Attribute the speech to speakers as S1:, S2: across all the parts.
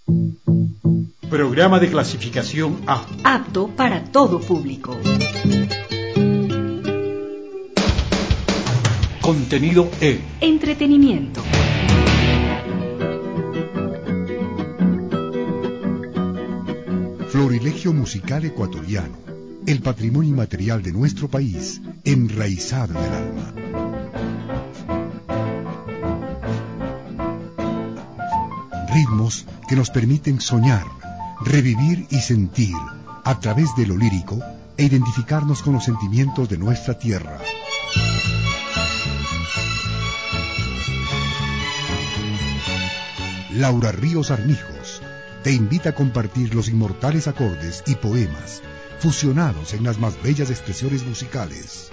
S1: Programa de clasificación A.
S2: Apto para todo público.
S1: Contenido E.
S2: Entretenimiento.
S3: Florilegio musical ecuatoriano. El patrimonio inmaterial de nuestro país, enraizado en el alma. Ritmos que nos permiten soñar, revivir y sentir a través de lo lírico e identificarnos con los sentimientos de nuestra tierra. Laura Ríos Armijos te invita a compartir los inmortales acordes y poemas fusionados en las más bellas expresiones musicales.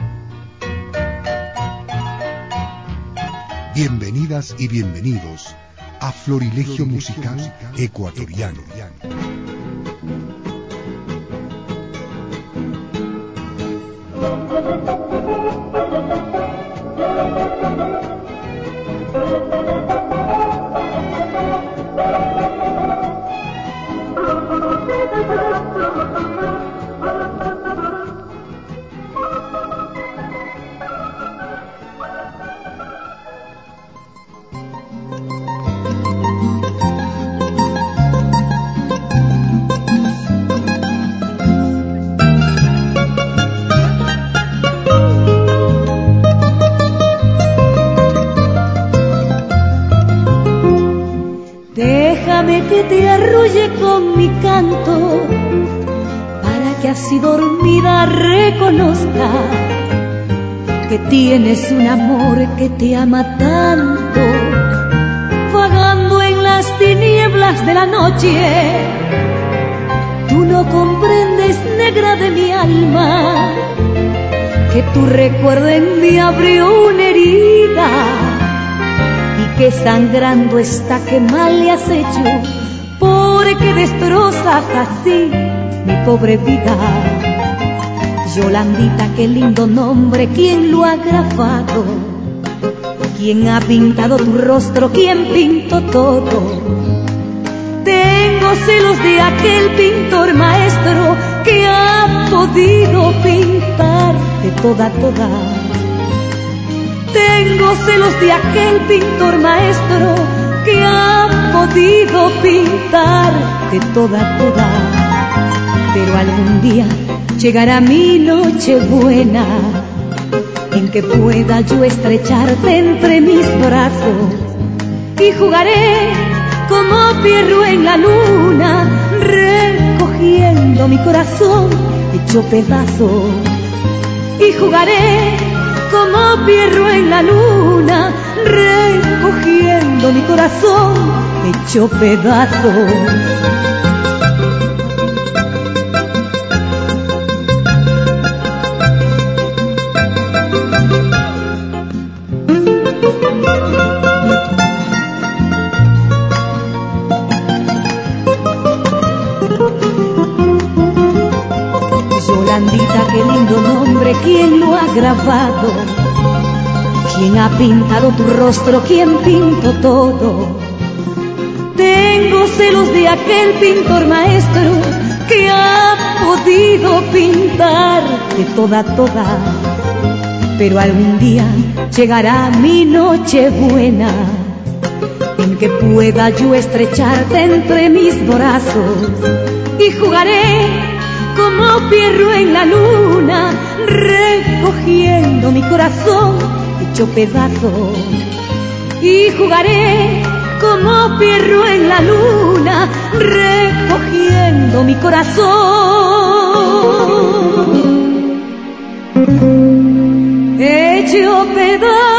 S3: Bienvenidas y bienvenidos a Florilegio musical ecuatoriano.
S4: Que te arrulle con mi canto, para que así dormida reconozca que tienes un amor que te ama tanto. Vagando en las tinieblas de la noche, tú no comprendes, negra de mi alma, que tu recuerdo en mí abrió una herida, que sangrando está, que mal le has hecho, porque destrozas así mi pobre vida. Yolandita, qué lindo nombre, ¿quién lo ha grabado? ¿Quién ha pintado tu rostro? ¿Quién pintó todo? Tengo celos de aquel pintor maestro que ha podido pintarte toda. Tengo celos de aquel pintor maestro que ha podido pintarte toda. Pero algún día llegará mi noche buena, en que pueda yo estrecharte entre mis brazos y jugaré como Pierro en la luna, recogiendo mi corazón hecho pedazos. Y jugaré como Pierro en la luna, recogiendo mi corazón hecho pedazos. Yolandita, qué lindo nombre, ¿quién lo ha grabado? ¿Quién ha pintado tu rostro? ¿Quién pintó todo? Tengo celos de aquel pintor maestro que ha podido pintarte toda. Pero algún día llegará mi noche buena, en que pueda yo estrecharte entre mis brazos y jugaré como Pierro en la luna, recogiendo mi corazón hecho pedazos. Y jugaré como Pierro en la luna, recogiendo mi corazón hecho pedazos.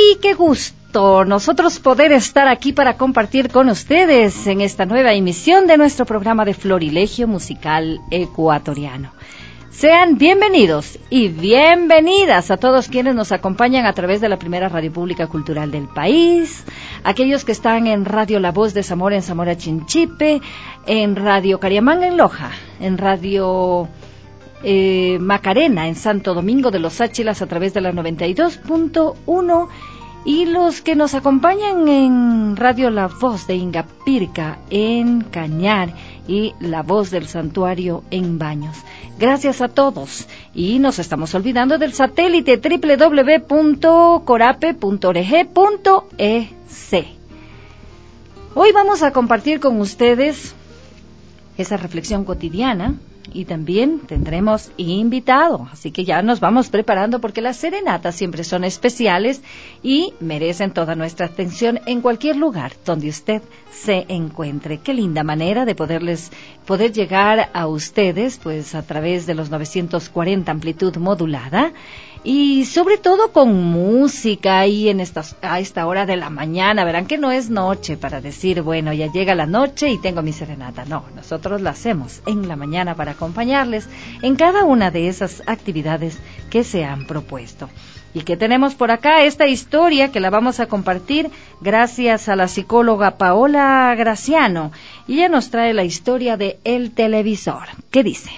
S2: Y qué gusto nosotros poder estar aquí para compartir con ustedes en esta nueva emisión de nuestro programa de Florilegio Musical Ecuatoriano. Sean bienvenidos y bienvenidas a todos quienes nos acompañan a través de la primera radio pública cultural del país, aquellos que están en Radio La Voz de Zamora en Zamora Chinchipe, en Radio Cariamanga en Loja, en Radio Macarena en Santo Domingo de los Áchilas a través de la 92.1 y los que nos acompañan en Radio La Voz de Ingapirca en Cañar y La Voz del Santuario en Baños. Gracias a todos. Y nos estamos olvidando del satélite www.corape.org.es. Hoy vamos a compartir con ustedes esa reflexión cotidiana y también tendremos invitado, así que ya nos vamos preparando porque las serenatas siempre son especiales y merecen toda nuestra atención en cualquier lugar donde usted se encuentre. Qué linda manera de poder llegar a ustedes pues a través de los 940 amplitud modulada y sobre todo con música y a esta hora de la mañana. Verán que no es noche para decir, bueno, ya llega la noche y tengo mi serenata. No, nosotros la hacemos en la mañana para acompañarles en cada una de esas actividades que se han propuesto. Y que tenemos por acá esta historia que la vamos a compartir gracias a la psicóloga Paola Graciano. Y ella nos trae la historia de El Televisor. ¿Qué dice?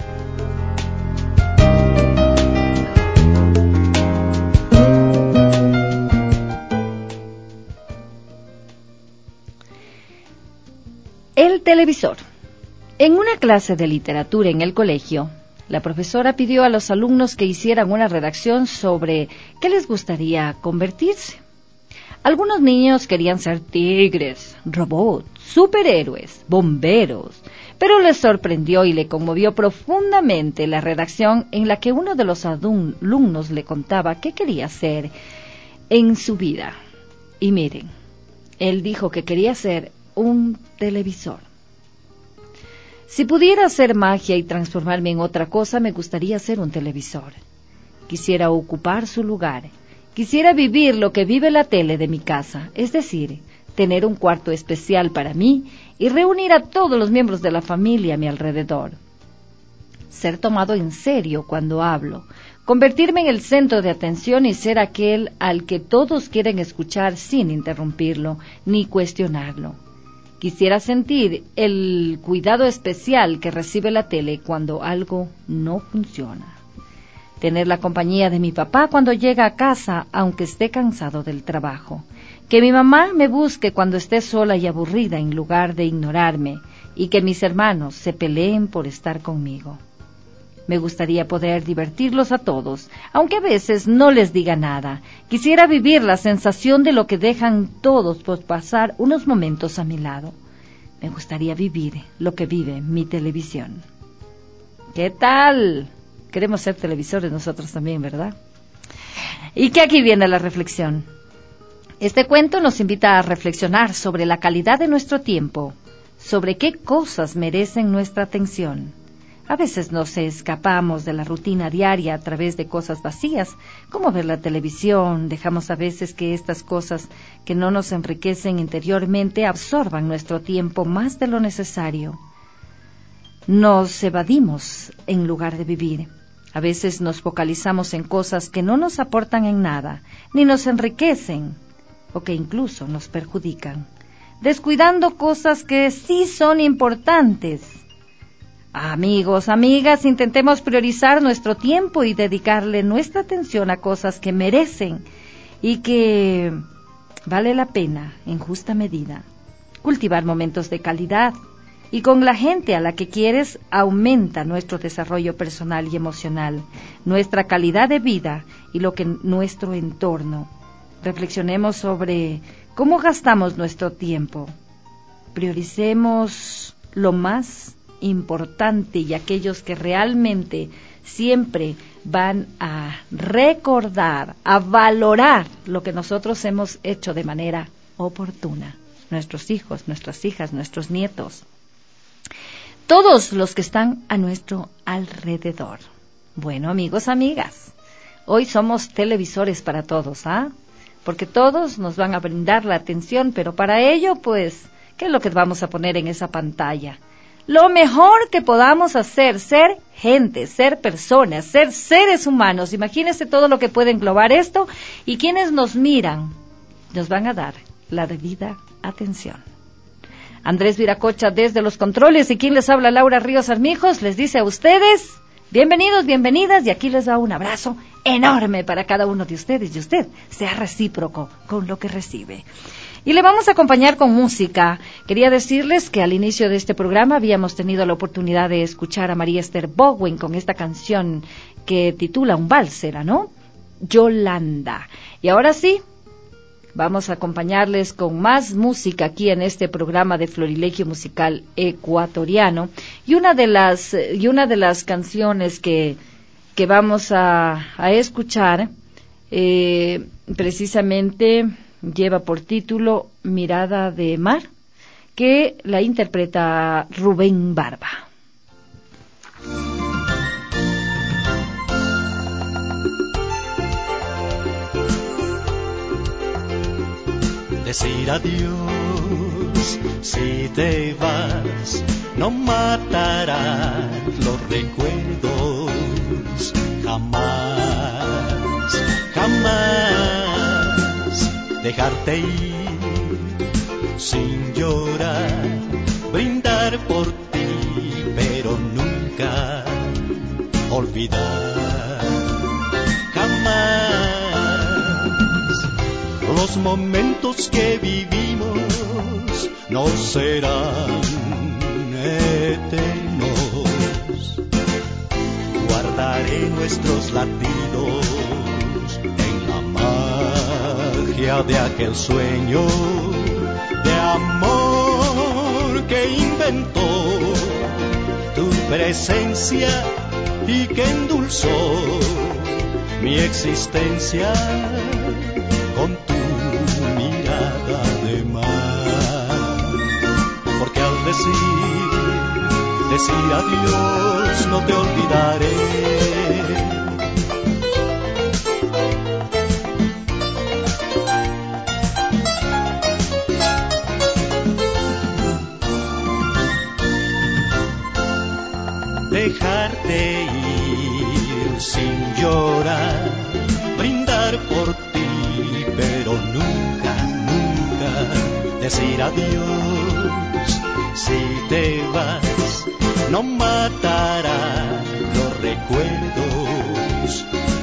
S2: El televisor. En una clase de literatura en el colegio, la profesora pidió a los alumnos que hicieran una redacción sobre qué les gustaría convertirse. Algunos niños querían ser tigres, robots, superhéroes, bomberos, pero les sorprendió y le conmovió profundamente la redacción en la que uno de los alumnos le contaba qué quería ser en su vida. Y miren, él dijo que quería ser un televisor. Si pudiera hacer magia y transformarme en otra cosa, me gustaría ser un televisor. Quisiera ocupar su lugar. Quisiera vivir lo que vive la tele de mi casa, es decir, tener un cuarto especial para mí y reunir a todos los miembros de la familia a mi alrededor. Ser tomado en serio cuando hablo, convertirme en el centro de atención y ser aquel al que todos quieren escuchar sin interrumpirlo ni cuestionarlo. Quisiera sentir el cuidado especial que recibe la tele cuando algo no funciona. Tener la compañía de mi papá cuando llega a casa, aunque esté cansado del trabajo. Que mi mamá me busque cuando esté sola y aburrida en lugar de ignorarme. Y que mis hermanos se peleen por estar conmigo. Me gustaría poder divertirlos a todos, aunque a veces no les diga nada. Quisiera vivir la sensación de lo que dejan todos por pasar unos momentos a mi lado. Me gustaría vivir lo que vive mi televisión. ¿Qué tal? Queremos ser televisores nosotros también, ¿verdad? Y que aquí viene la reflexión. Este cuento nos invita a reflexionar sobre la calidad de nuestro tiempo, sobre qué cosas merecen nuestra atención. A veces nos escapamos de la rutina diaria a través de cosas vacías, como ver la televisión. Dejamos a veces que estas cosas que no nos enriquecen interiormente absorban nuestro tiempo más de lo necesario. Nos evadimos en lugar de vivir. A veces nos focalizamos en cosas que no nos aportan en nada, ni nos enriquecen, o que incluso nos perjudican, descuidando cosas que sí son importantes. Amigos, amigas, intentemos priorizar nuestro tiempo y dedicarle nuestra atención a cosas que merecen y que vale la pena, en justa medida. Cultivar momentos de calidad y con la gente a la que quieres aumenta nuestro desarrollo personal y emocional, nuestra calidad de vida y lo que nuestro entorno. Reflexionemos sobre cómo gastamos nuestro tiempo. Prioricemos lo más importante y aquellos que realmente siempre van a recordar, a valorar lo que nosotros hemos hecho de manera oportuna. Nuestros hijos, nuestras hijas, nuestros nietos, todos los que están a nuestro alrededor. Bueno, amigos, amigas, hoy somos televisores para todos, ¿ah? porque todos nos van a brindar la atención, pero para ello, pues, ¿qué es lo que vamos a poner en esa pantalla? Lo mejor que podamos hacer, ser gente, ser personas, ser seres humanos. Imagínense todo lo que puede englobar esto, y quienes nos miran nos van a dar la debida atención. Andrés Viracocha desde los controles, y quien les habla, Laura Ríos Armijos, les dice a ustedes, bienvenidos, bienvenidas, y aquí les da un abrazo enorme para cada uno de ustedes, y usted sea recíproco con lo que recibe. Y le vamos a acompañar con música. Quería decirles que al inicio de este programa habíamos tenido la oportunidad de escuchar a María Esther Bowen con esta canción que titula Un vals, ¿no? Yolanda. Y ahora sí, vamos a acompañarles con más música aquí en este programa de Florilegio Musical Ecuatoriano. Y una de las canciones que vamos a escuchar precisamente lleva por título Mirada de Mar, que la interpreta Rubén Barba.
S5: Decir adiós si te vas no matará los recuerdos, jamás, jamás dejarte ir sin llorar, brindar por ti, pero nunca olvidar, jamás. Los momentos que vivimos no serán eternos. Guardaré nuestros latidos en la magia de aquel sueño de amor que inventó tu presencia y que endulzó mi existencia con tu mirada de mar. Porque al decir adiós no te olvidaré. Dejarte ir sin llorar, brindar por ti, pero nunca, nunca decir adiós. Si te vas, no matará los recuerdos,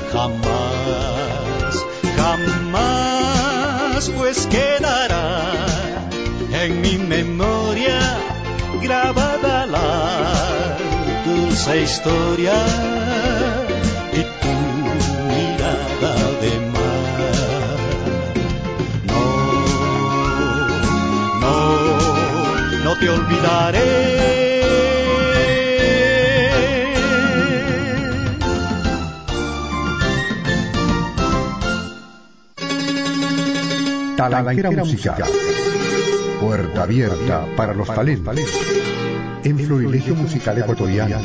S5: jamás, jamás, pues quedará en mi memoria grabada la dulce historia y tu mirada de mar. No te olvidaré.
S3: Talanquera musical. Puerta abierta para los talentos. En Florilegio Musical Ecuatoriano.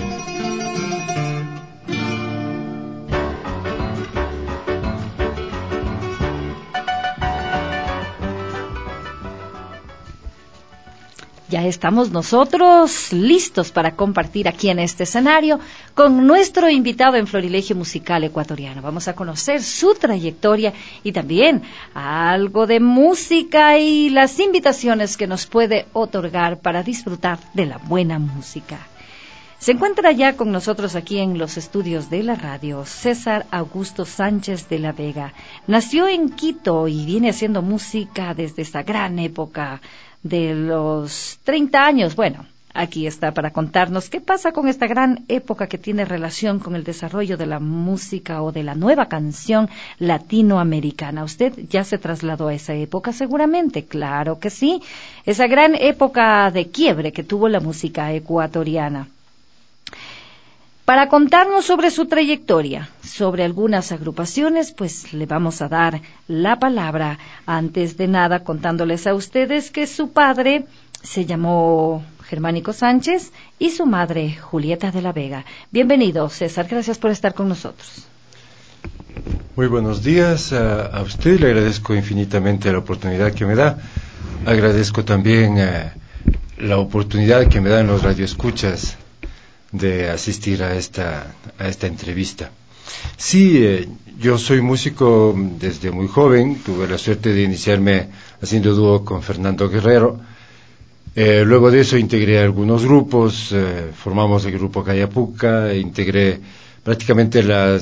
S2: Ya estamos nosotros listos para compartir aquí en este escenario con nuestro invitado en Florilegio Musical Ecuatoriano. Vamos a conocer su trayectoria y también algo de música y las invitaciones que nos puede otorgar para disfrutar de la buena música. Se encuentra ya con nosotros aquí en los estudios de la radio César Augusto Sánchez de la Vega. Nació en Quito y viene haciendo música desde esa gran época de los 30 años. Bueno, aquí está para contarnos qué pasa con esta gran época que tiene relación con el desarrollo de la música o de la nueva canción latinoamericana. ¿Usted ya se trasladó a esa época seguramente? Claro que sí. Esa gran época de quiebre que tuvo la música ecuatoriana. Para contarnos sobre su trayectoria, sobre algunas agrupaciones, pues le vamos a dar la palabra. Antes de nada, contándoles a ustedes que su padre se llamó Germánico Sánchez y su madre Julieta de la Vega. Bienvenido, César, gracias por estar con nosotros.
S6: Muy buenos días a usted, le agradezco infinitamente la oportunidad que me da. Agradezco también la oportunidad que me dan los radioescuchas de asistir a esta entrevista. Sí, yo soy músico desde muy joven, tuve la suerte de iniciarme haciendo dúo con Fernando Guerrero. Luego de eso integré algunos grupos, formamos el grupo Cayapuca, integré prácticamente la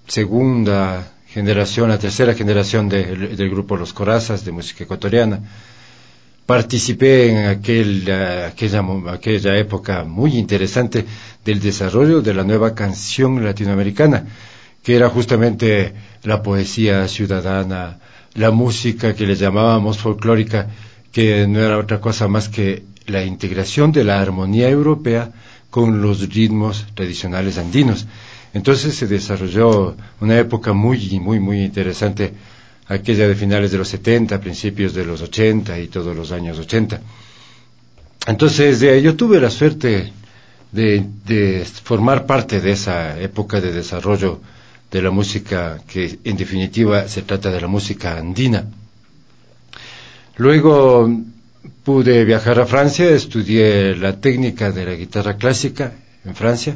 S6: tercera generación del grupo Los Corazas de música ecuatoriana. Participé en aquella época muy interesante del desarrollo de la nueva canción latinoamericana, que era justamente la poesía ciudadana, la música que le llamábamos folclórica, que no era otra cosa más que la integración de la armonía europea con los ritmos tradicionales andinos. Entonces se desarrolló una época muy, muy, muy interesante, aquella de finales de los 70, principios de los 80 y todos los años 80. Entonces yo tuve la suerte de formar parte de esa época de desarrollo de la música, que en definitiva se trata de la música andina. Luego pude viajar a Francia, estudié la técnica de la guitarra clásica en Francia.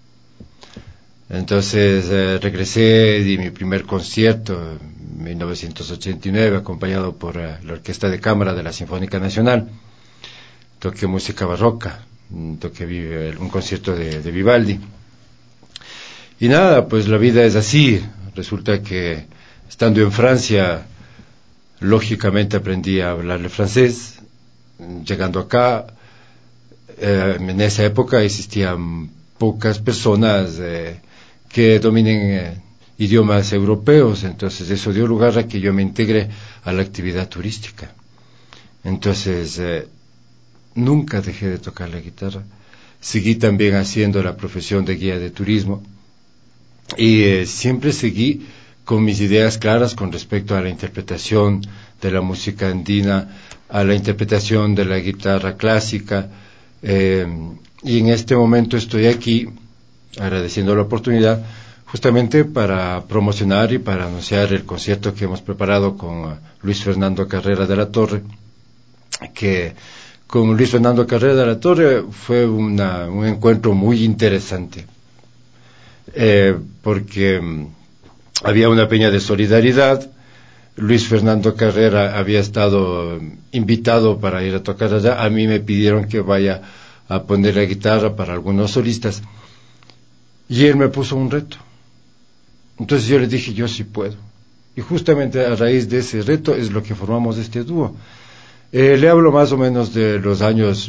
S6: Entonces regresé, di mi primer concierto en 1989, acompañado por la Orquesta de Cámara de la Sinfónica Nacional. Toqué música barroca, toqué un concierto de Vivaldi. Y nada, pues la vida es así. Resulta que estando en Francia, lógicamente aprendí a hablarle francés. Llegando acá, en esa época existían pocas personas que dominen idiomas europeos, entonces eso dio lugar a que yo me integre a la actividad turística. Entonces nunca dejé de tocar la guitarra, seguí también haciendo la profesión de guía de turismo y siempre seguí con mis ideas claras con respecto a la interpretación de la música andina, a la interpretación de la guitarra clásica, y en este momento estoy aquí agradeciendo la oportunidad justamente para promocionar y para anunciar el concierto que hemos preparado con Luis Fernando Carrera de la Torre, que con Luis Fernando Carrera de la Torre fue un encuentro muy interesante, porque había una peña de solidaridad. Luis Fernando Carrera había estado invitado para ir a tocar allá, a mí me pidieron que vaya a poner la guitarra para algunos solistas, y él me puso un reto. Entonces yo le dije, yo sí puedo, y justamente a raíz de ese reto es lo que formamos este dúo. Le hablo más o menos de los años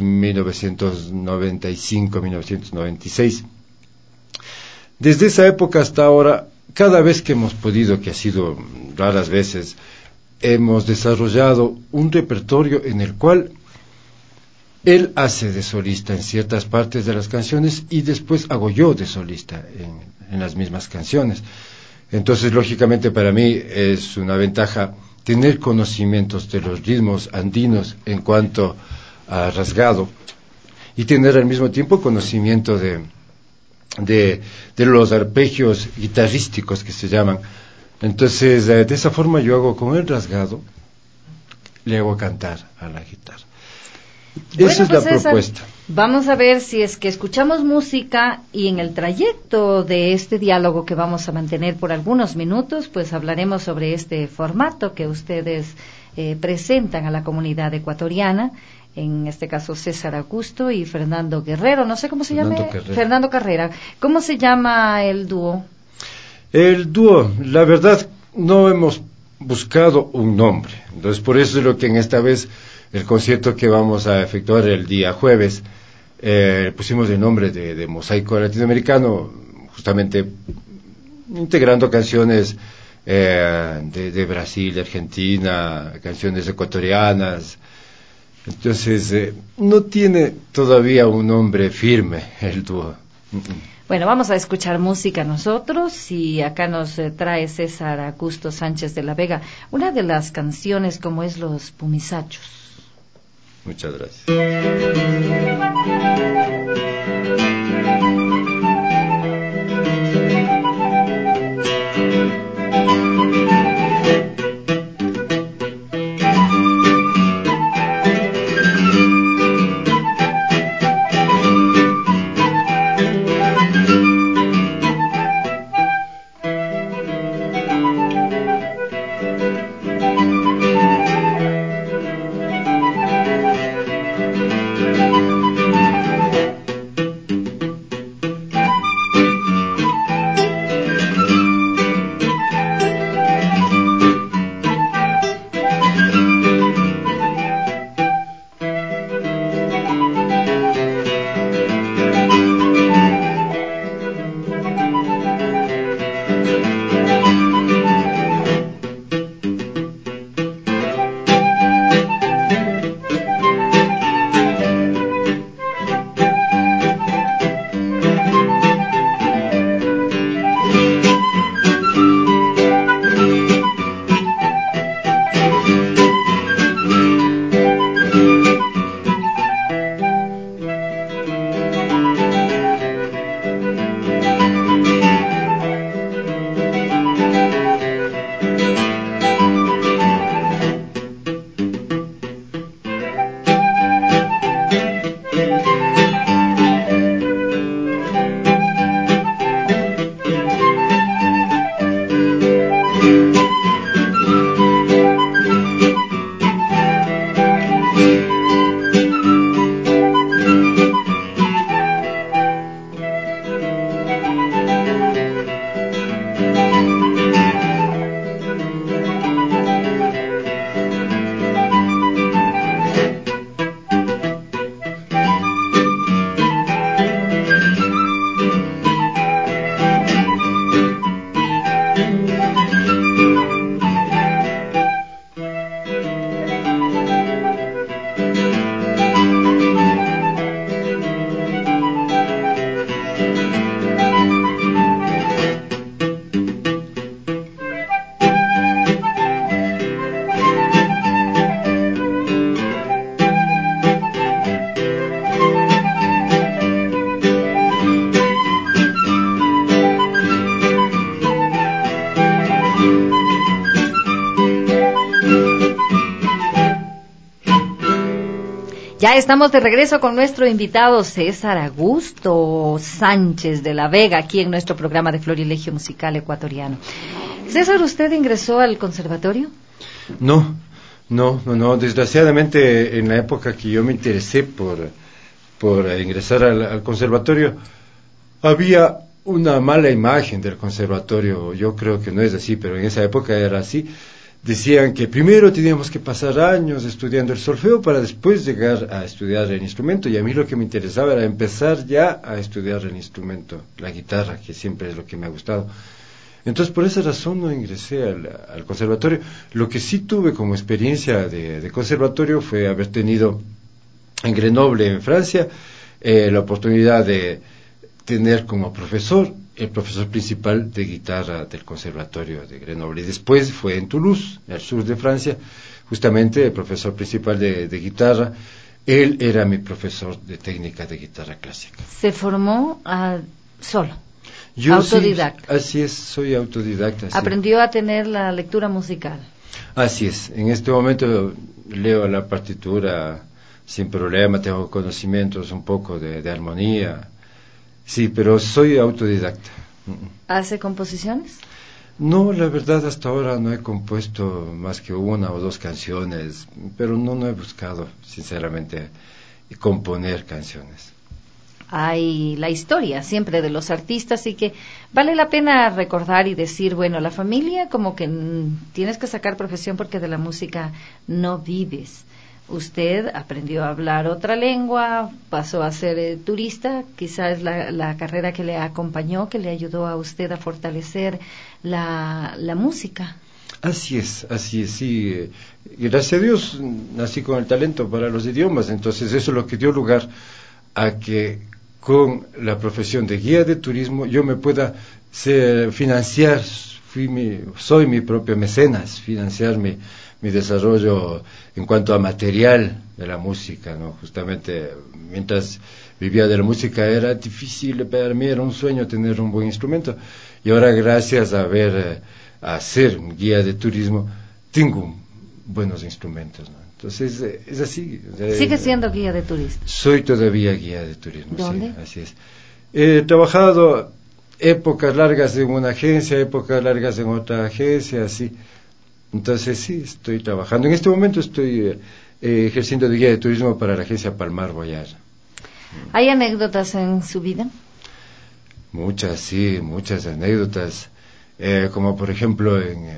S6: 1995-1996. Desde esa época hasta ahora, cada vez que hemos podido, que ha sido raras veces, hemos desarrollado un repertorio en el cual él hace de solista en ciertas partes de las canciones y después hago yo de solista en las mismas canciones. Entonces, lógicamente para mí es una ventaja tener conocimientos de los ritmos andinos en cuanto a rasgado y tener al mismo tiempo conocimiento de los arpegios guitarrísticos que se llaman. Entonces, de esa forma yo hago con el rasgado, le hago cantar a la guitarra. Esa es la propuesta.
S2: Vamos a ver si es que escuchamos música y en el trayecto de este diálogo que vamos a mantener por algunos minutos, pues hablaremos sobre este formato que ustedes presentan a la comunidad ecuatoriana, en este caso César Augusto y Fernando Guerrero, no sé cómo se llama. Fernando Carrera. ¿Cómo se llama el dúo?
S6: El dúo, la verdad, no hemos buscado un nombre, entonces por eso es lo que en esta vez el concierto que vamos a efectuar el día jueves, pusimos el nombre de Mosaico Latinoamericano, justamente integrando canciones de Brasil, de Argentina, canciones ecuatorianas. Entonces, no tiene todavía un nombre firme el dúo.
S2: Bueno, vamos a escuchar música nosotros y acá nos trae César Augusto Sánchez de la Vega una de las canciones como es Los Pumisachos.
S6: Muchas gracias.
S2: Ya estamos de regreso con nuestro invitado César Augusto Sánchez de la Vega, aquí en nuestro programa de Florilegio Musical Ecuatoriano. César, ¿usted ingresó al conservatorio?
S6: No. Desgraciadamente, en la época que yo me interesé por ingresar al conservatorio, había una mala imagen del conservatorio. Yo creo que no es así, pero en esa época era así. Decían que primero teníamos que pasar años estudiando el solfeo para después llegar a estudiar el instrumento, y a mí lo que me interesaba era empezar ya a estudiar el instrumento, la guitarra, que siempre es lo que me ha gustado. Entonces, por esa razón no ingresé al conservatorio. Lo que sí tuve como experiencia de conservatorio fue haber tenido en Grenoble, en Francia, la oportunidad de tener como profesor el profesor principal de guitarra del conservatorio de Grenoble. Y después fue en Toulouse, al sur de Francia, justamente el profesor principal de guitarra. Él era mi profesor de técnica de guitarra clásica.
S2: ¿Se formó solo?
S6: Yo
S2: Autodidacta.
S6: Sí, así es, soy autodidacta. Sí.
S2: Aprendió a tener la lectura musical.
S6: Así es, en este momento leo la partitura sin problema, tengo conocimientos un poco de armonía. Sí, pero soy autodidacta.
S2: ¿Hace composiciones?
S6: No, la verdad hasta ahora no he compuesto más que una o dos canciones, pero no he buscado, sinceramente, componer canciones.
S2: Hay la historia siempre de los artistas, y que vale la pena recordar y decir, bueno, la familia como que tienes que sacar profesión porque de la música no vives. Usted aprendió a hablar otra lengua, pasó a ser turista, quizás la carrera que le acompañó, que le ayudó a usted a fortalecer la música.
S6: Así es, sí. Gracias a Dios nací con el talento para los idiomas, entonces eso es lo que dio lugar a que con la profesión de guía de turismo yo me pueda financiar, soy mi propio mecenas, financiar mi desarrollo en cuanto a material de la música, ¿no? Justamente mientras vivía de la música era difícil, para mí era un sueño tener un buen instrumento, y ahora gracias a ser un guía de turismo tengo buenos instrumentos, ¿no? Entonces es así.
S2: ¿Sigue siendo guía de turismo?
S6: Soy todavía guía de turismo.
S2: ¿Dónde?
S6: Sí, así es. He trabajado épocas largas en una agencia, épocas largas en otra agencia, así. Entonces sí, estoy trabajando. En este momento estoy ejerciendo de guía de turismo para la agencia Palmar Voyage.
S2: ¿Hay anécdotas en su vida?
S6: Muchas, sí, muchas anécdotas. Como por ejemplo,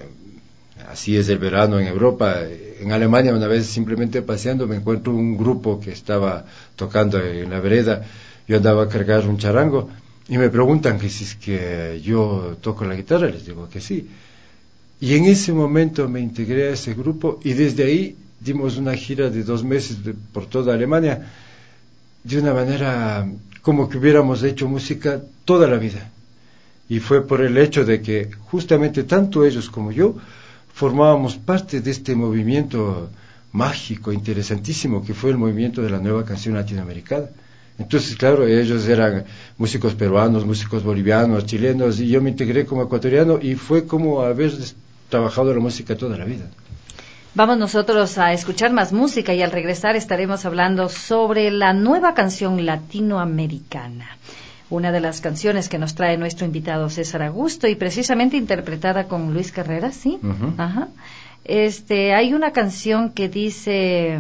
S6: así es el verano en Europa. En Alemania, una vez simplemente paseando, me encuentro un grupo que estaba tocando en la vereda. Yo andaba a cargar un charango y me preguntan que si es que yo toco la guitarra. Les digo que sí. Y en ese momento me integré a ese grupo y desde ahí dimos una gira de 2 meses por toda Alemania, de una manera como que hubiéramos hecho música toda la vida. Y fue por el hecho de que justamente tanto ellos como yo formábamos parte de este movimiento mágico, interesantísimo, que fue el movimiento de la nueva canción latinoamericana. Entonces, claro, ellos eran músicos peruanos, músicos bolivianos, chilenos, y yo me integré como ecuatoriano y fue como haber trabajado la música toda la vida.
S2: Vamos nosotros a escuchar más música y al regresar estaremos hablando sobre la nueva canción latinoamericana. Una de las canciones que nos trae nuestro invitado César Augusto y precisamente interpretada con Luis Carreras, ¿sí?
S6: Uh-huh.
S2: Ajá. Hay una canción que dice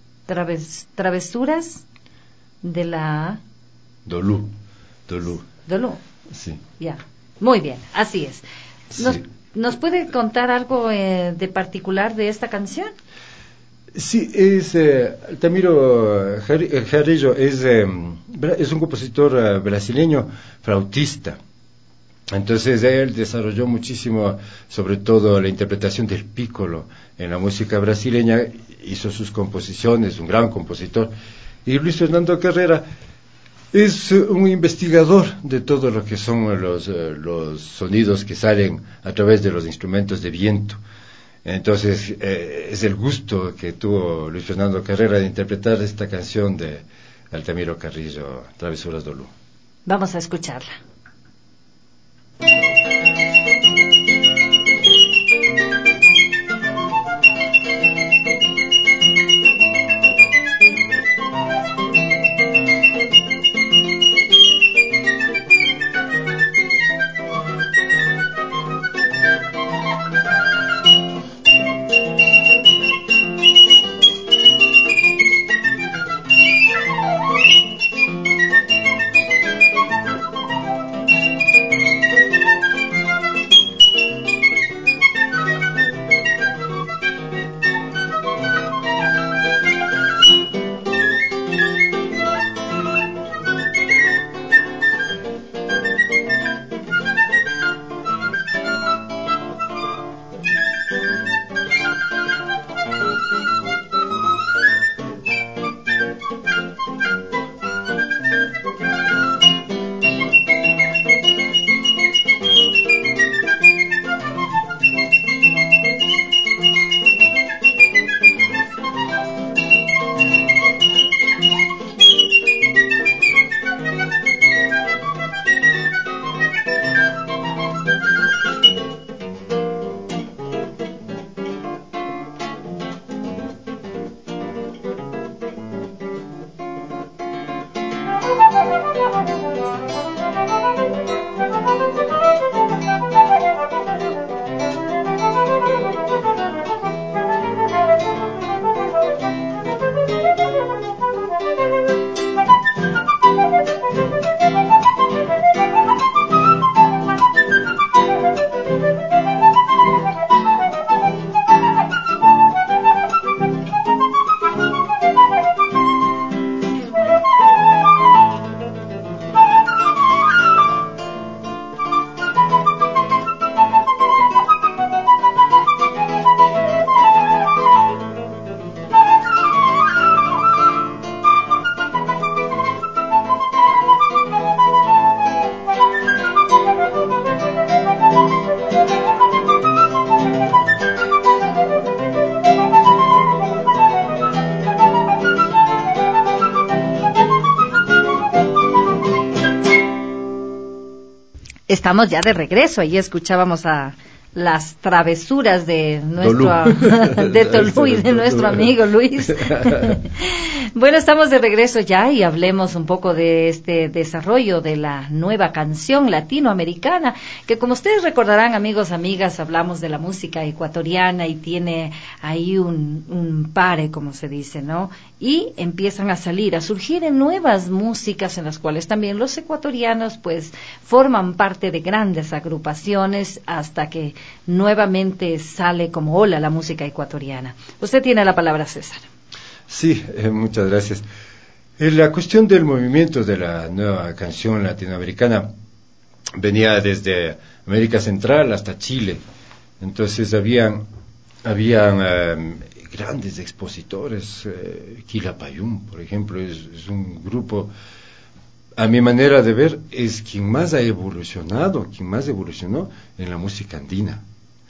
S2: Travesuras de la...
S6: Dolú.
S2: Sí. Ya. Muy bien, así es. ¿Nos puede contar algo de particular de esta canción?
S6: Sí, Altamiro Jarillo es un compositor brasileño, flautista. Entonces él desarrolló muchísimo, sobre todo la interpretación del pícolo en la música brasileña, hizo sus composiciones, un gran compositor. Y Luis Fernando Carrera es un investigador de todo lo que son los sonidos que salen a través de los instrumentos de viento. Entonces es el gusto que tuvo Luis Fernando Carrera de interpretar esta canción de Altamiro Carrillo, Travesuras Dolú.
S2: Vamos a escucharla. Estamos ya de regreso, ahí escuchábamos a las travesuras de de Tolú y de nuestro amigo Luis. Bueno, estamos de regreso ya y hablemos un poco de este desarrollo de la nueva canción latinoamericana, que como ustedes recordarán, amigos, amigas, hablamos de la música ecuatoriana y tiene ahí un pare, como se dice, ¿no? Y empiezan a surgir en nuevas músicas en las cuales también los ecuatorianos pues forman parte de grandes agrupaciones hasta que nuevamente sale como ola la música ecuatoriana. Usted tiene la palabra, César.
S6: Sí, muchas gracias. La cuestión del movimiento de la nueva canción latinoamericana venía desde América Central hasta Chile. Entonces habían grandes expositores. Quilapayún, por ejemplo, es un grupo, a mi manera de ver, es quien más evolucionó en la música andina.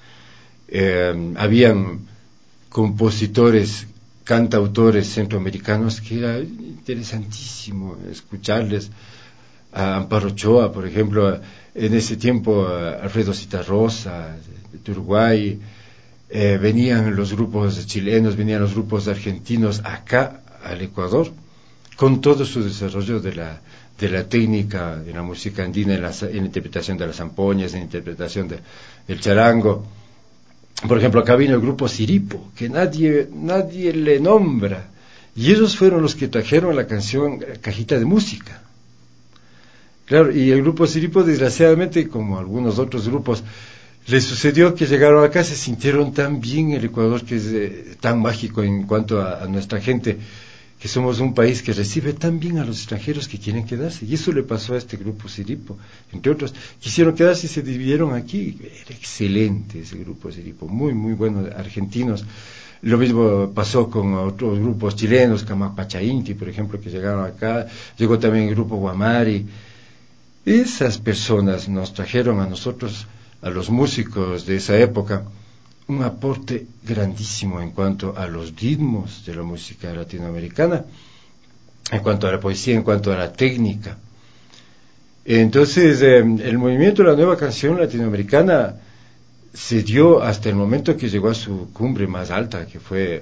S6: Habían compositores, cantautores centroamericanos que era interesantísimo escucharles. A Amparo Ochoa, por ejemplo, en ese tiempo Alfredo Citarrosa de Uruguay, venían los grupos chilenos, venían los grupos argentinos acá al Ecuador, con todo su desarrollo de la técnica de la música andina en la interpretación de las zampoñas, en la interpretación del charango. Por ejemplo, acá vino el grupo Siripo, que nadie le nombra, y ellos fueron los que trajeron la canción Cajita de Música. Claro, y el grupo Siripo, desgraciadamente, como algunos otros grupos, les sucedió que llegaron acá, se sintieron tan bien el Ecuador, que es tan mágico en cuanto a nuestra gente, que somos un país que recibe tan bien a los extranjeros que quieren quedarse, y eso le pasó a este grupo Siripo, entre otros. Quisieron quedarse y se dividieron aquí. Era excelente ese grupo Siripo, muy muy bueno, argentinos. Lo mismo pasó con otros grupos chilenos, Camapacha Inti, por ejemplo, que llegaron acá. Llegó también el grupo Guamari. Esas personas nos trajeron a nosotros, a los músicos de esa época, un aporte grandísimo en cuanto a los ritmos de la música latinoamericana, en cuanto a la poesía, en cuanto a la técnica. Entonces, el movimiento de la nueva canción latinoamericana se dio hasta el momento que llegó a su cumbre más alta, que fue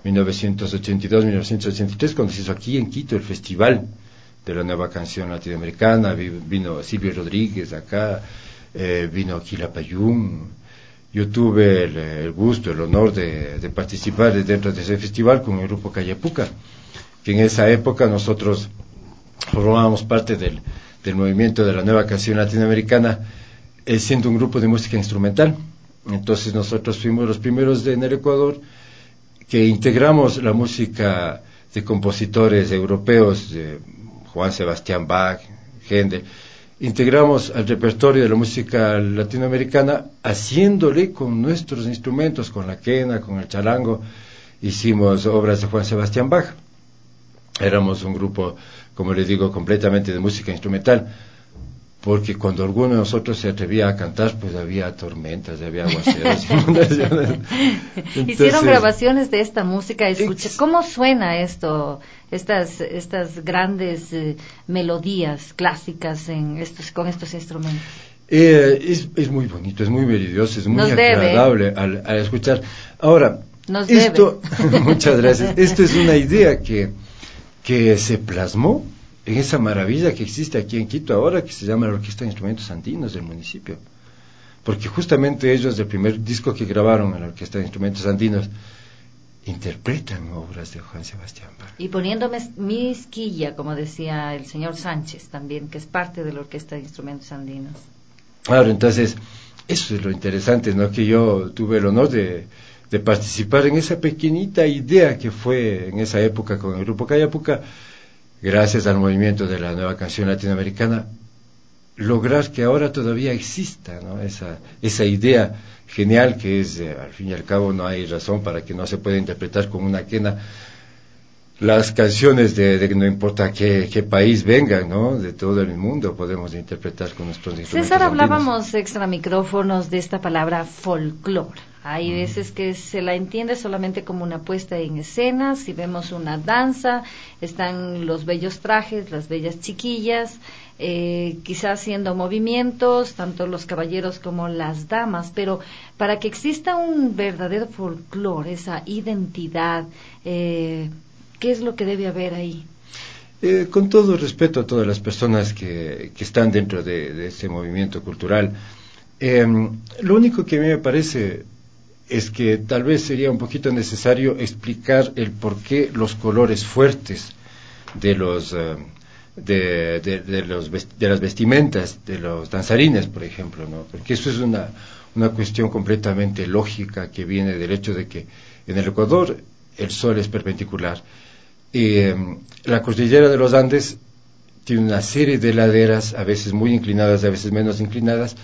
S6: 1982-1983, cuando se hizo aquí en Quito el Festival de la Nueva Canción Latinoamericana. Vino Silvio Rodríguez acá, vino Quilapayún. Yo tuve el gusto, el honor de participar dentro de ese festival con el grupo Callapuca, que en esa época nosotros formábamos parte del movimiento de la Nueva Canción Latinoamericana, siendo un grupo de música instrumental. Entonces nosotros fuimos los primeros en el Ecuador que integramos la música de compositores europeos, de Juan Sebastián Bach, Händel. Integramos al repertorio de la música latinoamericana, haciéndole con nuestros instrumentos, con la quena, con el charango. Hicimos obras de Juan Sebastián Bach. Éramos un grupo, como les digo, completamente de música instrumental, porque cuando alguno de nosotros se atrevía a cantar, pues había tormentas, había aguaceros, inundaciones. Entonces,
S2: hicieron grabaciones de esta música. Escuché cómo suena esto, estas grandes melodías clásicas con estos instrumentos.
S6: Es muy bonito, es muy melodioso, es muy agradable al escuchar. Ahora, muchas gracias. Esto es una idea que se plasmó en esa maravilla que existe aquí en Quito ahora, que se llama la Orquesta de Instrumentos Andinos del municipio, porque justamente ellos, del primer disco que grabaron en la Orquesta de Instrumentos Andinos, interpretan obras de Juan Sebastián Bach.
S2: Y poniéndome misquilla, como decía el señor Sánchez también, que es parte de la Orquesta de Instrumentos Andinos.
S6: Claro, entonces, eso es lo interesante, ¿no? Que yo tuve el honor de participar en esa pequeñita idea que fue en esa época con el grupo Callapuca, gracias al movimiento de la Nueva Canción Latinoamericana, lograr que ahora todavía exista, ¿no? Esa idea genial que es, al fin y al cabo, no hay razón para que no se pueda interpretar con una quena las canciones de no importa qué país vengan, ¿no? De todo el mundo podemos interpretar con nuestros instrumentos.
S2: César,
S6: andinos.
S2: hablábamos extra micrófonos de esta palabra folclore. Hay veces que se la entiende solamente como una puesta en escena. Si vemos una danza, están los bellos trajes, las bellas chiquillas, quizás haciendo movimientos, tanto los caballeros como las damas, pero para que exista un verdadero folclore, esa identidad, ¿qué es lo que debe haber ahí?
S6: Con todo respeto a todas las personas que están dentro de ese movimiento cultural, lo único que a mí me parece es que tal vez sería un poquito necesario explicar el por qué los colores fuertes de las vestimentas de los danzarines, por ejemplo, ¿no? Porque eso es una cuestión completamente lógica que viene del hecho de que en el Ecuador el sol es perpendicular y la cordillera de los Andes tiene una serie de laderas, a veces muy inclinadas, a veces menos inclinadas.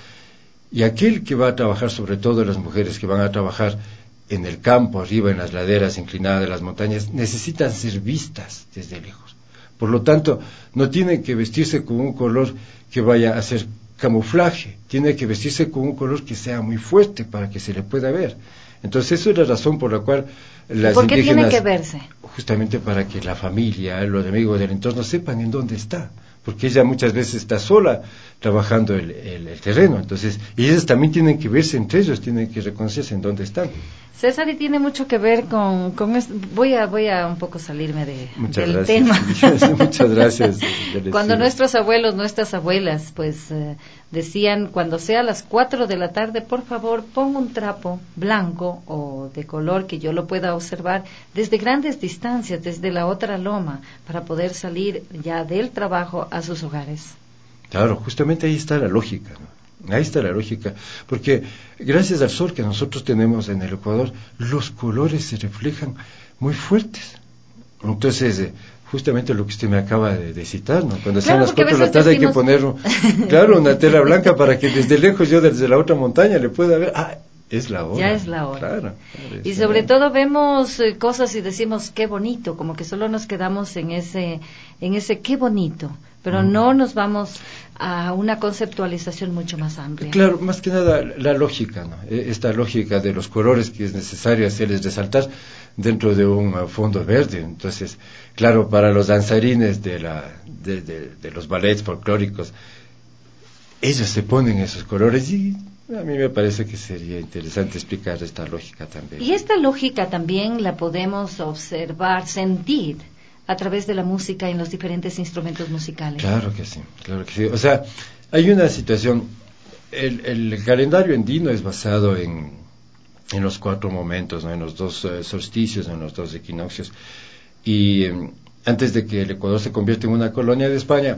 S6: Y aquel que va a trabajar, sobre todo las mujeres que van a trabajar en el campo, arriba en las laderas inclinadas de las montañas, necesitan ser vistas desde lejos. Por lo tanto, no tienen que vestirse con un color que vaya a ser camuflaje, tiene que vestirse con un color que sea muy fuerte para que se le pueda ver. Entonces, eso es la razón por la cual las
S2: ¿Por qué
S6: indígenas...
S2: tiene que verse?
S6: Justamente para que la familia, los amigos del entorno sepan en dónde está. Porque ella muchas veces está sola trabajando el terreno, entonces, y ellas también tienen que verse entre ellos, tienen que reconocerse en dónde están.
S2: César, y tiene mucho que ver con esto. Voy a un poco salirme del tema.
S6: Muchas gracias.
S2: Cuando nuestros abuelos, nuestras abuelas, pues decían, cuando sea a las 4 de la tarde, por favor, ponga un trapo blanco o de color que yo lo pueda observar desde grandes distancias, desde la otra loma, para poder salir ya del trabajo a sus hogares.
S6: Claro, justamente ahí está la lógica, ¿no? Ahí está la lógica, porque gracias al sol que nosotros tenemos en el Ecuador, los colores se reflejan muy fuertes. Entonces, justamente lo que usted me acaba de citar, ¿no? Cuando sean las 4 de la tarde hay que poner, claro, una tela blanca para que desde lejos yo desde la otra montaña le pueda ver, es la hora.
S2: Ya es la hora.
S6: Claro,
S2: y sobre todo vemos cosas y decimos qué bonito, como que solo nos quedamos en ese qué bonito, pero no nos vamos a una conceptualización mucho más amplia.
S6: Claro, más que nada la lógica, ¿no? Esta lógica de los colores que es necesario hacerles resaltar dentro de un fondo verde. Entonces, claro, para los danzarines de los ballets folclóricos, ellos se ponen esos colores y a mí me parece que sería interesante explicar esta lógica también.
S2: Y esta lógica también la podemos observar, sentir a través de la música en los diferentes instrumentos musicales.
S6: Claro que sí, claro que sí. O sea, hay una situación, el calendario andino es basado en los 4 momentos, ¿no? En los 2 solsticios, en los 2 equinoccios. Y antes de que el Ecuador se convierta en una colonia de España,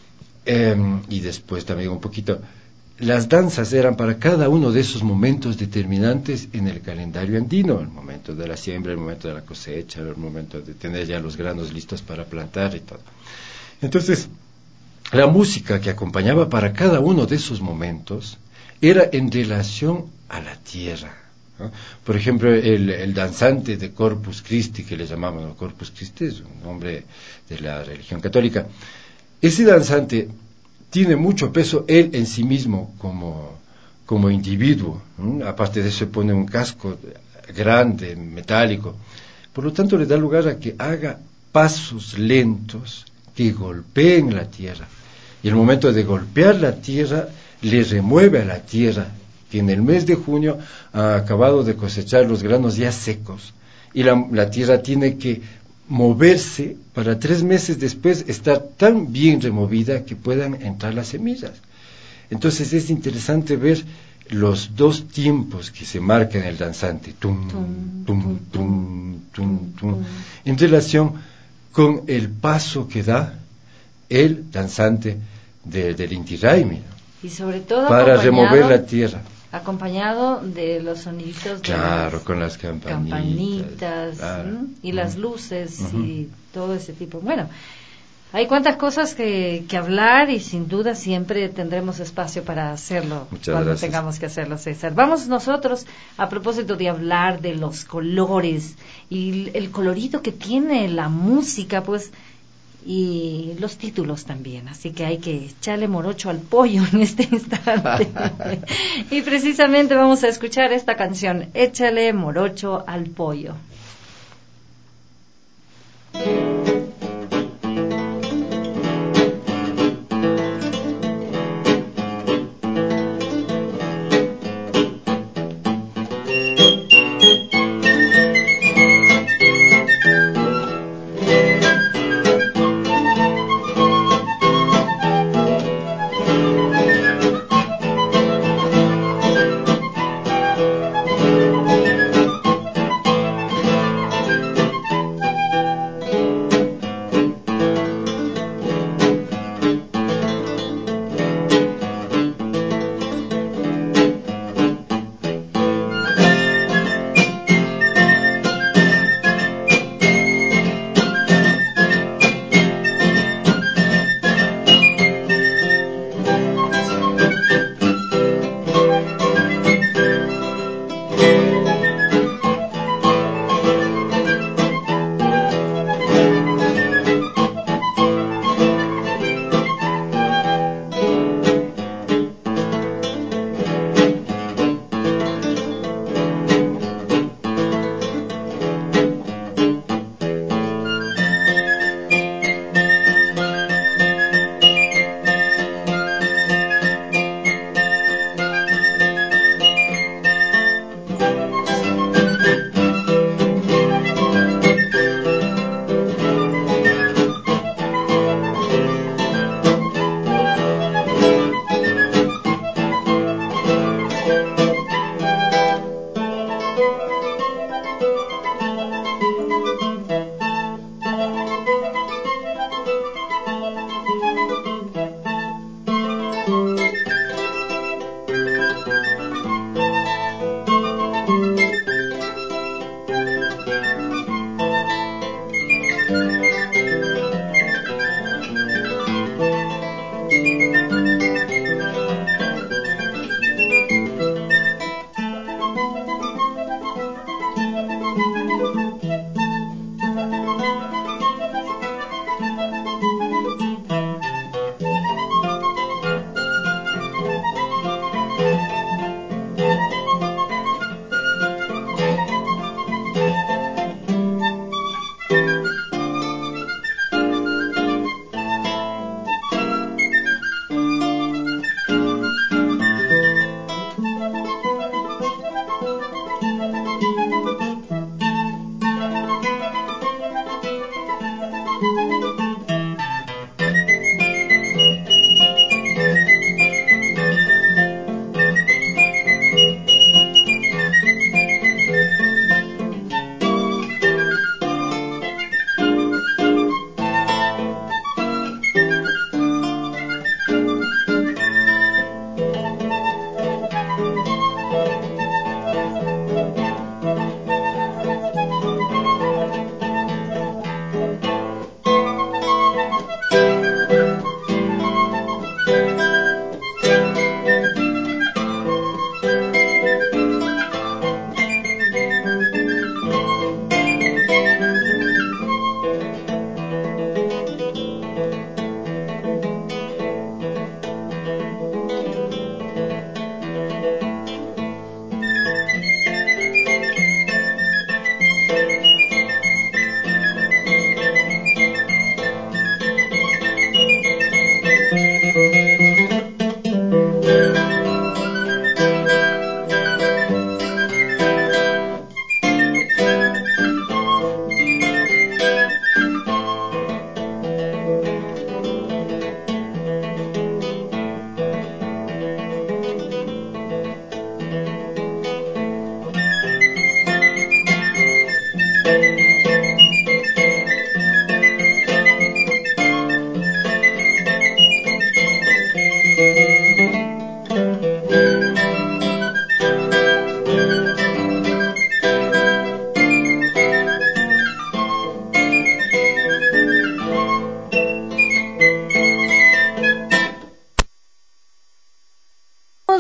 S6: y después también un poquito, las danzas eran para cada uno de esos momentos determinantes en el calendario andino, el momento de la siembra, el momento de la cosecha, el momento de tener ya los granos listos para plantar y todo. Entonces, la música que acompañaba para cada uno de esos momentos era en relación a la tierra, ¿no? Por ejemplo, el danzante de Corpus Christi, que le llamamos, ¿no? Corpus Christi es un nombre de la religión católica. Ese danzante tiene mucho peso él en sí mismo como individuo, ¿no? Aparte de eso se pone un casco grande, metálico, por lo tanto le da lugar a que haga pasos lentos que golpeen la tierra, y el momento de golpear la tierra le remueve a la tierra que en el mes de junio ha acabado de cosechar los granos ya secos, y la tierra tiene que moverse para 3 meses después estar tan bien removida que puedan entrar las semillas. Entonces es interesante ver los 2 tiempos que se marcan en el danzante, tum, tum, tum, tum, tum, en relación con el paso que da el danzante del Inti Raymi, ¿no?
S2: Y sobre todo
S6: para remover la tierra.
S2: Acompañado de los soniditos de
S6: con las campanitas
S2: claro. Y las luces y todo ese tipo. Bueno, hay cuantas cosas que hablar y sin duda siempre tendremos espacio para hacerlo. Cuando tengamos que hacerlo, César. Vamos nosotros, a propósito de hablar de los colores y el colorido que tiene la música, pues y los títulos también, así que hay que echarle morocho al pollo en este instante. Y precisamente vamos a escuchar esta canción, Échale morocho al pollo.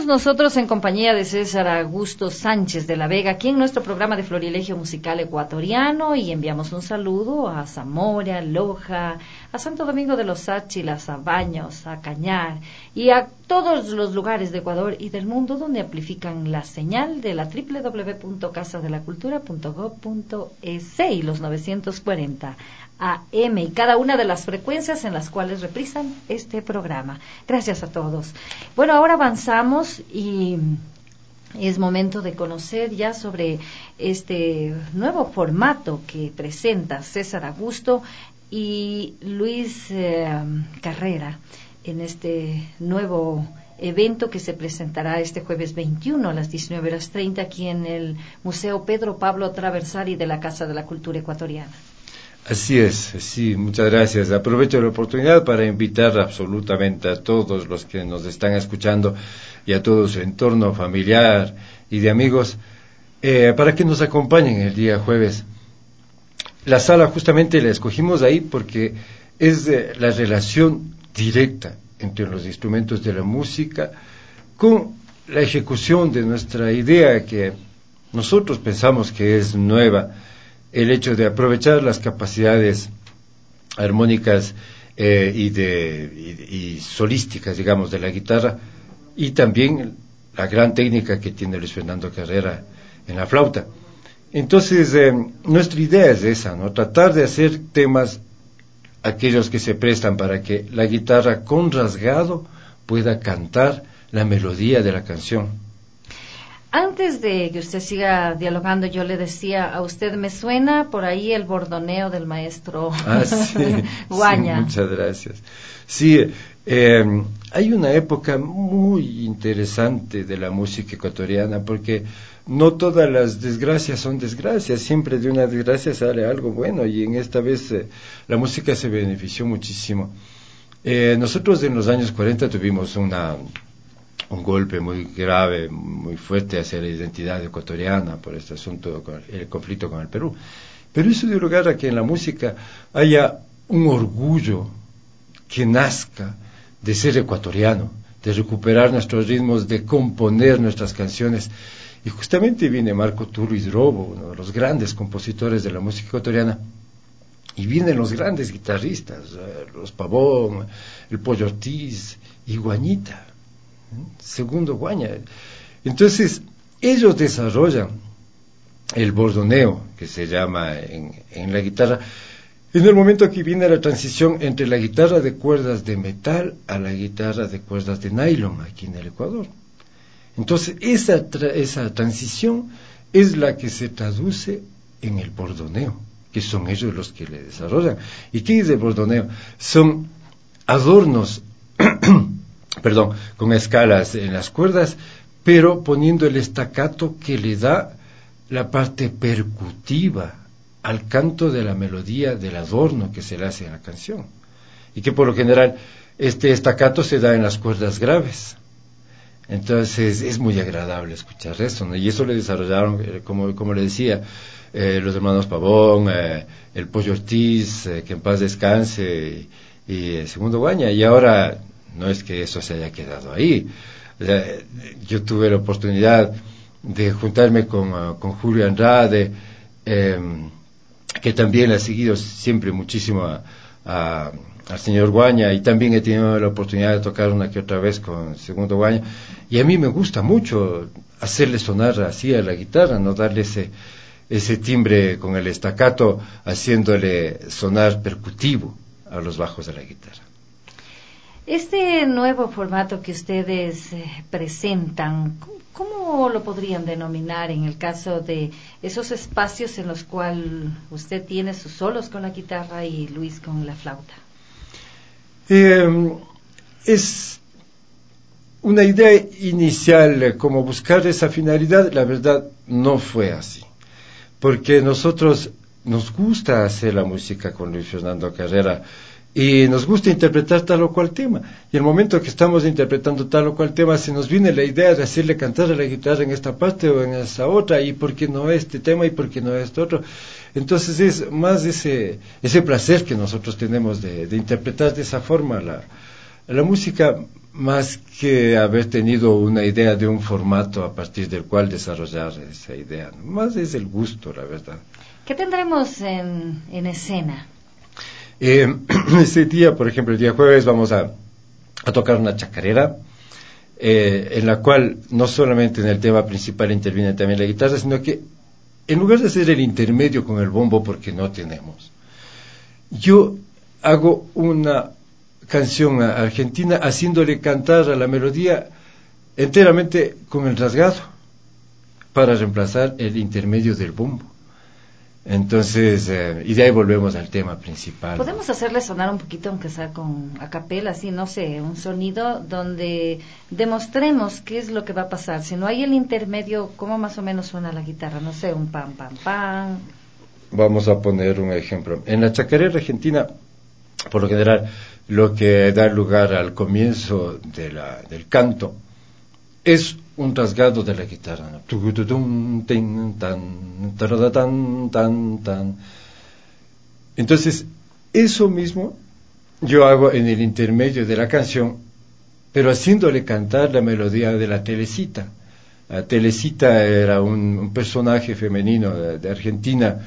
S2: nosotros en compañía de César Augusto Sánchez de la Vega, aquí en nuestro programa de Florilegio Musical Ecuatoriano, y enviamos un saludo a Zamora, Loja, a Santo Domingo de los Áchilas, a Baños, a Cañar y a todos los lugares de Ecuador y del mundo donde amplifican la señal de la www.casadelacultura.gov.es y los 940 AM y cada una de las frecuencias en las cuales reprisan este programa. Gracias a todos. Bueno, ahora avanzamos y es momento de conocer ya sobre este nuevo formato que presenta César Augusto y Luis Carrera en este nuevo evento que se presentará este jueves 21 a las 19:30 aquí en el Museo Pedro Pablo Traversari de la Casa de la Cultura Ecuatoriana.
S6: Así es, sí, muchas gracias. Aprovecho la oportunidad para invitar absolutamente a todos los que nos están escuchando y a todo su entorno familiar y de amigos para que nos acompañen el día jueves. La sala justamente la escogimos ahí porque es la relación directa entre los instrumentos de la música con la ejecución de nuestra idea que nosotros pensamos que es nueva, el hecho de aprovechar las capacidades armónicas y solísticas, digamos, de la guitarra y también la gran técnica que tiene Luis Fernando Carrera en la flauta. Entonces, nuestra idea es esa, ¿no? Tratar de hacer temas aquellos que se prestan para que la guitarra con rasgado pueda cantar la melodía de la canción.
S2: Antes de que usted siga dialogando, yo le decía, a usted me suena por ahí el bordoneo del maestro
S6: sí,
S2: Guaña.
S6: Sí, muchas gracias. Sí, hay una época muy interesante de la música ecuatoriana porque no todas las desgracias son desgracias, siempre de una desgracia sale algo bueno y en esta vez la música se benefició muchísimo. Nosotros en los años 40 tuvimos un golpe muy grave, muy fuerte hacia la identidad ecuatoriana por este asunto, el conflicto con el Perú. Pero eso dio lugar a que en la música haya un orgullo que nazca de ser ecuatoriano, de recuperar nuestros ritmos, de componer nuestras canciones. Y justamente viene Marco Tulio Hidrobo, uno de los grandes compositores de la música ecuatoriana, y vienen los grandes guitarristas, los Pavón, el Pollo Ortiz y Guañita. Segundo Guaña. Entonces ellos desarrollan el bordoneo que se llama en la guitarra en el momento que viene la transición entre la guitarra de cuerdas de metal a la guitarra de cuerdas de nylon aquí en el Ecuador. Entonces esa transición es la que se traduce en el bordoneo, que son ellos los que le desarrollan. ¿Y qué es el bordoneo? Son adornos con escalas en las cuerdas, pero poniendo el estacato que le da la parte percutiva al canto de la melodía del adorno que se le hace a la canción. Y que por lo general este estacato se da en las cuerdas graves. Entonces es muy agradable escuchar eso, ¿no? Y eso le desarrollaron, como le decía, los hermanos Pavón, el Pollo Ortiz, que en paz descanse, y el Segundo Guaña, y ahora no es que eso se haya quedado ahí. Yo tuve la oportunidad de juntarme con Julio Andrade, que también ha seguido siempre muchísimo al señor Guaña, y también he tenido la oportunidad de tocar una que otra vez con Segundo Guaña, y a mí me gusta mucho hacerle sonar así a la guitarra, no darle ese timbre con el estacato, haciéndole sonar percutivo a los bajos de la guitarra.
S2: Este nuevo formato que ustedes presentan, ¿cómo lo podrían denominar en el caso de esos espacios en los cuales usted tiene sus solos con la guitarra y Luis con la flauta?
S6: Es una idea inicial, como buscar esa finalidad. La verdad no fue así, porque nosotros nos gusta hacer la música con Luis Fernando Carrera y nos gusta interpretar tal o cual tema, y el momento que estamos interpretando tal o cual tema se nos viene la idea de hacerle cantar a la guitarra en esta parte o en esa otra, y por qué no este tema y por qué no este otro. Entonces es más ese placer que nosotros tenemos de interpretar de esa forma la música, más que haber tenido una idea de un formato a partir del cual desarrollar esa idea, ¿no? Más es el gusto, la verdad.
S2: ¿Qué tendremos en escena?
S6: Ese día, por ejemplo, el día jueves vamos a tocar una chacarera, en la cual no solamente en el tema principal interviene también la guitarra, sino que en lugar de hacer el intermedio con el bombo, porque no tenemos, yo hago una canción argentina haciéndole cantar a la melodía enteramente con el rasgado para reemplazar el intermedio del bombo. Entonces, y de ahí volvemos al tema principal.
S2: Podemos hacerle sonar un poquito, aunque sea con a capela, así, no sé, un sonido donde demostremos qué es lo que va a pasar. Si no hay el intermedio, ¿cómo más o menos suena la guitarra? No sé, un pam, pam, pam.
S6: Vamos a poner un ejemplo. En la chacarera argentina, por lo general, lo que da lugar al comienzo del canto es un rasgado de la guitarra, ¿no? Entonces, eso mismo yo hago en el intermedio de la canción, pero haciéndole cantar la melodía de la Telecita. La Telecita era un personaje femenino de Argentina,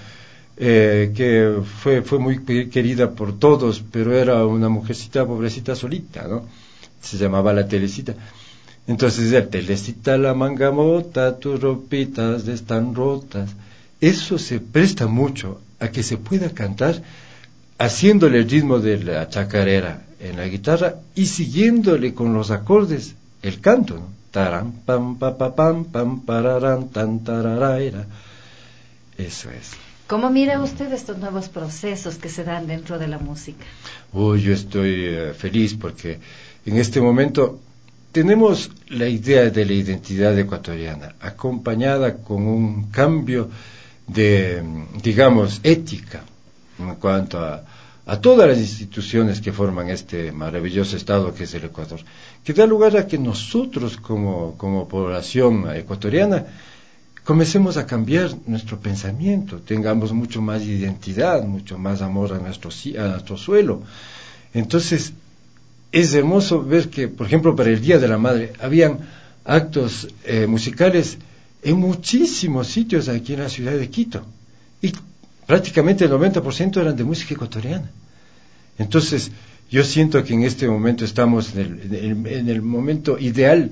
S6: que fue muy querida por todos, pero era una mujercita pobrecita solita, ¿no? Se llamaba la Telecita. Entonces, Telecita la mangamota, tus ropitas están rotas. Eso se presta mucho a que se pueda cantar haciéndole el ritmo de la chacarera en la guitarra y siguiéndole con los acordes el canto, ¿no? Taram, pam, pa, pa, pam, pam, pararam, tan, tararaira. Eso es.
S2: ¿Cómo mira usted estos nuevos procesos que se dan dentro de la música?
S6: Yo estoy feliz porque en este momento tenemos la idea de la identidad ecuatoriana acompañada con un cambio de, digamos, ética en cuanto a todas las instituciones que forman este maravilloso estado que es el Ecuador, que da lugar a que nosotros como población ecuatoriana comencemos a cambiar nuestro pensamiento, tengamos mucho más identidad, mucho más amor a nuestro suelo. Entonces, es hermoso ver que, por ejemplo, para el Día de la Madre, habían actos musicales en muchísimos sitios aquí en la ciudad de Quito, y prácticamente el 90% eran de música ecuatoriana. Entonces, yo siento que en este momento estamos en el momento ideal.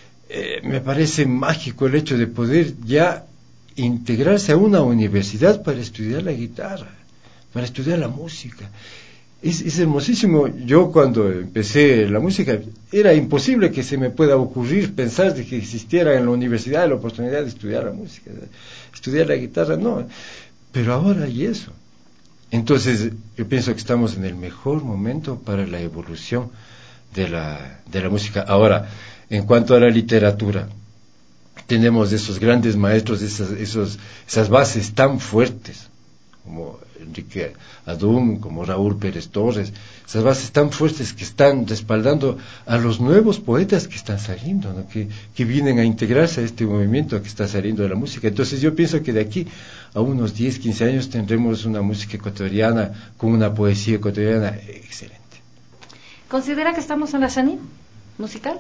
S6: Me parece mágico el hecho de poder ya integrarse a una universidad para estudiar la guitarra, para estudiar la música. Es hermosísimo. Yo cuando empecé la música era imposible que se me pueda ocurrir pensar de que existiera en la universidad la oportunidad de estudiar la música, de estudiar la guitarra, no. Pero ahora hay eso. Entonces yo pienso que estamos en el mejor momento para la evolución de la música. Ahora, en cuanto a la literatura, tenemos esos grandes maestros, esas bases tan fuertes, como Enrique Adum, como Raúl Pérez Torres, esas bases tan fuertes que están respaldando a los nuevos poetas que están saliendo, ¿no? que vienen a integrarse a este movimiento que está saliendo de la música. Entonces yo pienso que de aquí a unos 10, 15 años tendremos una música ecuatoriana con una poesía ecuatoriana excelente.
S2: ¿Considera que estamos en la sanidad musical?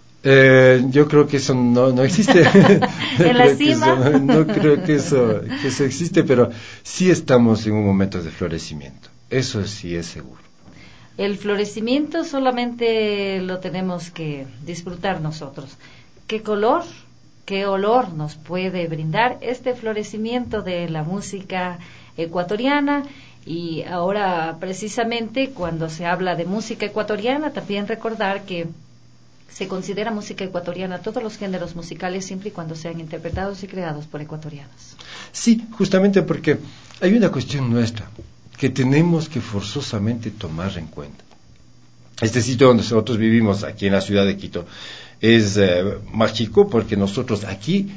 S6: Yo creo que eso no existe.
S2: ¿En la cima?
S6: No creo que eso existe, pero sí estamos en un momento de florecimiento. Eso sí es seguro.
S2: El florecimiento solamente lo tenemos que disfrutar nosotros. ¿Qué color, qué olor nos puede brindar este florecimiento de la música ecuatoriana? Y ahora, precisamente, cuando se habla de música ecuatoriana, también recordar que se considera música ecuatoriana todos los géneros musicales siempre y cuando sean interpretados y creados por ecuatorianos.
S6: Sí, justamente porque hay una cuestión nuestra que tenemos que forzosamente tomar en cuenta. Este sitio donde nosotros vivimos, aquí en la ciudad de Quito, es mágico porque nosotros aquí,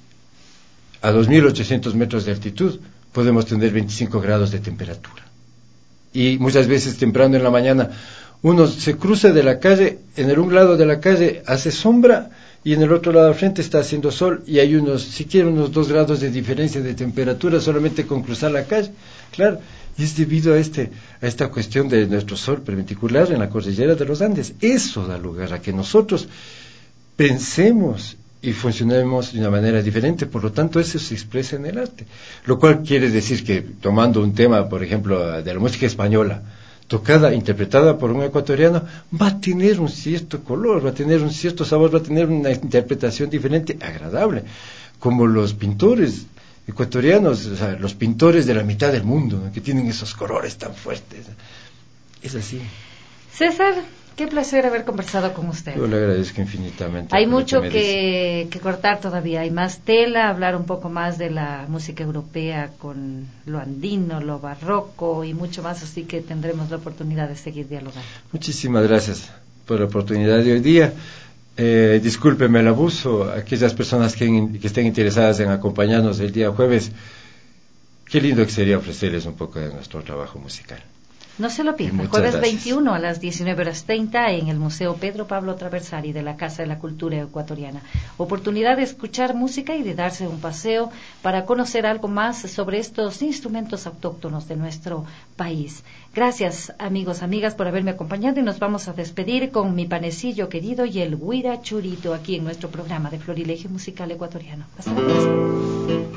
S6: a 2.800 metros de altitud, podemos tener 25 grados de temperatura. Y muchas veces temprano en la mañana uno se cruza de la calle, en un lado de la calle hace sombra y en el otro lado del frente está haciendo sol y hay siquiera unos 2 grados de diferencia de temperatura solamente con cruzar la calle. Claro, y es debido a esta cuestión de nuestro sol perpendicular en la cordillera de los Andes. Eso da lugar a que nosotros pensemos y funcionemos de una manera diferente, por lo tanto eso se expresa en el arte, lo cual quiere decir que tomando un tema, por ejemplo, de la música española, tocada, interpretada por un ecuatoriano, va a tener un cierto color, va a tener un cierto sabor, va a tener una interpretación diferente, agradable, como los pintores ecuatorianos, o sea, los pintores de la mitad del mundo, ¿no?, que tienen esos colores tan fuertes. Es así.
S2: César, qué placer haber conversado con usted.
S6: Yo le agradezco infinitamente.
S2: Hay mucho que cortar todavía, hay más tela, hablar un poco más de la música europea con lo andino, lo barroco y mucho más, así que tendremos la oportunidad de seguir dialogando.
S6: Muchísimas gracias por la oportunidad de hoy día. Discúlpeme el abuso, aquellas personas que estén interesadas en acompañarnos el día jueves, qué lindo que sería ofrecerles un poco de nuestro trabajo musical.
S2: No se lo pierdan, jueves 21 a las 19:30 en el Museo Pedro Pablo Traversari de la Casa de la Cultura Ecuatoriana. Oportunidad de escuchar música y de darse un paseo para conocer algo más sobre estos instrumentos autóctonos de nuestro país. Gracias, amigos, amigas, por haberme acompañado y nos vamos a despedir con Mi Panecillo Querido y el Huira Churito aquí en nuestro programa de Florilegio Musical Ecuatoriano. Hasta la próxima.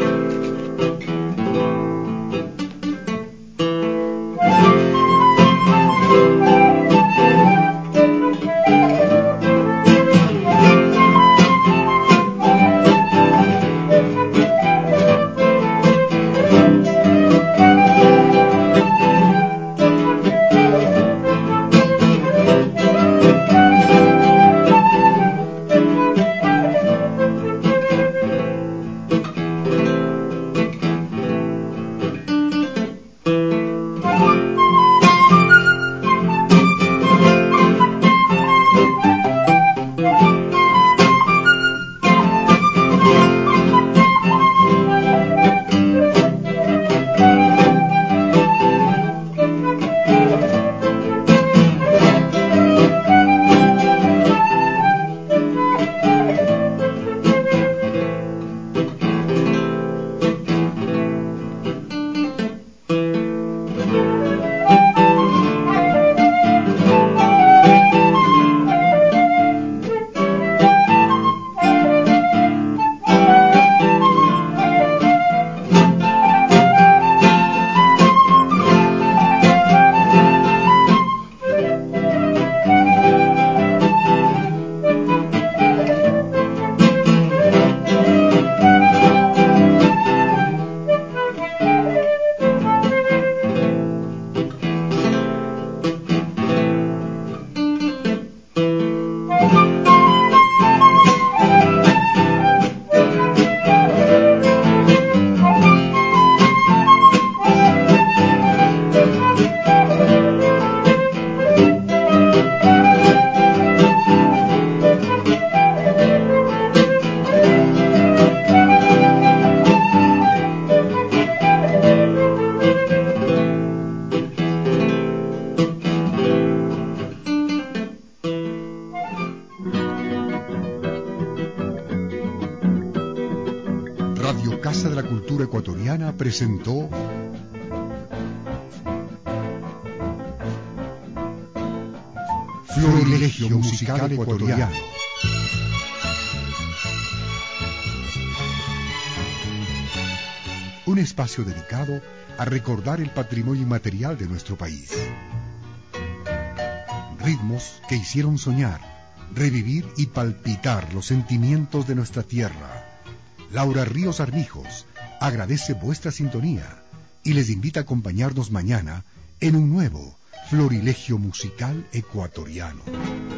S3: Casa de la Cultura Ecuatoriana presentó Florilegio Musical Ecuatoriano. Un espacio dedicado a recordar el patrimonio inmaterial de nuestro país. Ritmos que hicieron soñar, revivir y palpitar los sentimientos de nuestra tierra. Laura Ríos Armijos agradece vuestra sintonía y les invita a acompañarnos mañana en un nuevo Florilegio Musical Ecuatoriano.